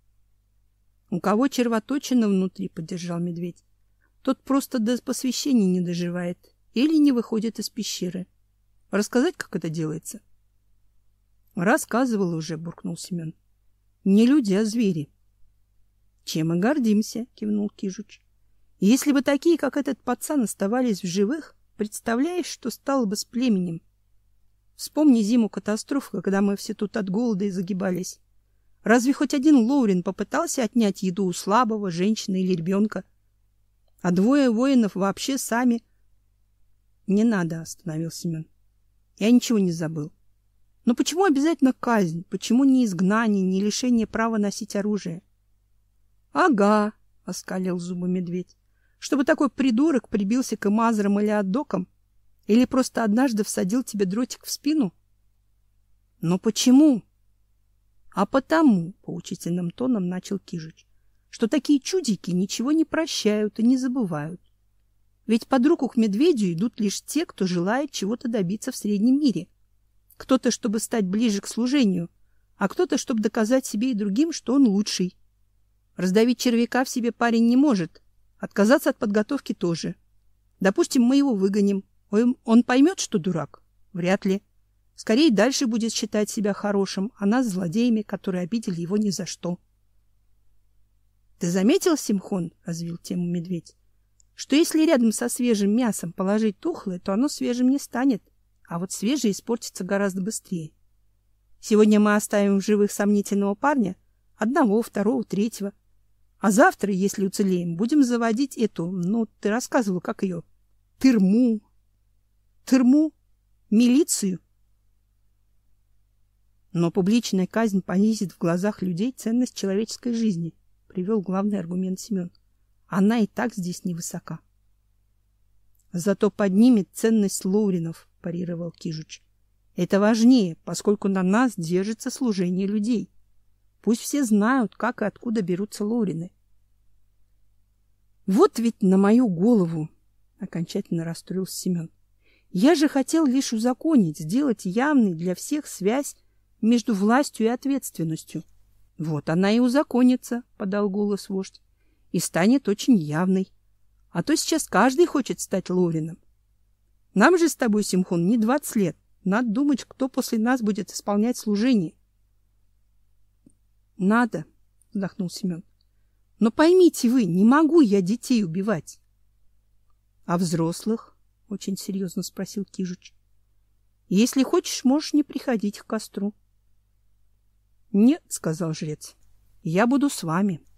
— У кого червоточина внутри, — поддержал медведь, — тот просто до посвящения не доживает или не выходит из пещеры. Рассказать, как это делается? — Рассказывал уже, — буркнул Семен. — Не люди, а звери. — Чем и гордимся, — кивнул Кижуч. — Если бы такие, как этот пацан, оставались в живых, представляешь, что стало бы с племенем? Вспомни зиму катастрофы, когда мы все тут от голода и загибались. Разве хоть один Лоурин попытался отнять еду у слабого, женщины или ребенка? А двое воинов вообще сами... — Не надо, — остановил Семен. — Я ничего не забыл. Но почему обязательно казнь? Почему не изгнание, не лишение права носить оружие? — Ага, — оскалил зубы медведь. — Чтобы такой придурок прибился к имазрам или аддокам? Или просто однажды всадил тебе дротик в спину? — Но почему? — А потому, — поучительным тоном начал Кижуч, — что такие чудики ничего не прощают и не забывают. Ведь под руку к медведю идут лишь те, кто желает чего-то добиться в среднем мире. Кто-то, чтобы стать ближе к служению, а кто-то, чтобы доказать себе и другим, что он лучший. Раздавить червяка в себе парень не может, отказаться от подготовки тоже. Допустим, мы его выгоним. Он, он поймет, что дурак? Вряд ли. Скорее дальше будет считать себя хорошим, а нас злодеями, которые обидели его ни за что. — Ты заметил, Симхон, — развил тему медведь, — что если рядом со свежим мясом положить тухлое, то оно свежим не станет, а вот свежее испортится гораздо быстрее. Сегодня мы оставим в живых сомнительного парня, одного, второго, третьего, а завтра, если уцелеем, будем заводить эту, ну, ты рассказывал, как ее, тырму, тырму, милицию. Но публичная казнь понизит в глазах людей ценность человеческой жизни, — привел главный аргумент Семен. Она и так здесь невысока. — Зато поднимет ценность Лоуринов, — парировал Кижуч. — Это важнее, поскольку на нас держится служение людей. Пусть все знают, как и откуда берутся Лоурины. — Вот ведь на мою голову! — окончательно расстроился Семен. — Я же хотел лишь узаконить, сделать явной для всех связь между властью и ответственностью. — Вот она и узаконится, — подал голос вождь, — и станет очень явной. А то сейчас каждый хочет стать Лоурином. Нам же с тобой, Симхон, не двадцать лет. Надо думать, кто после нас будет исполнять служение. — Надо, — вздохнул Семен. — Но поймите вы, не могу я детей убивать. — А взрослых? — очень серьезно спросил Кижич. — Если хочешь, можешь не приходить к костру. — Нет, — сказал жрец, — я буду с вами. —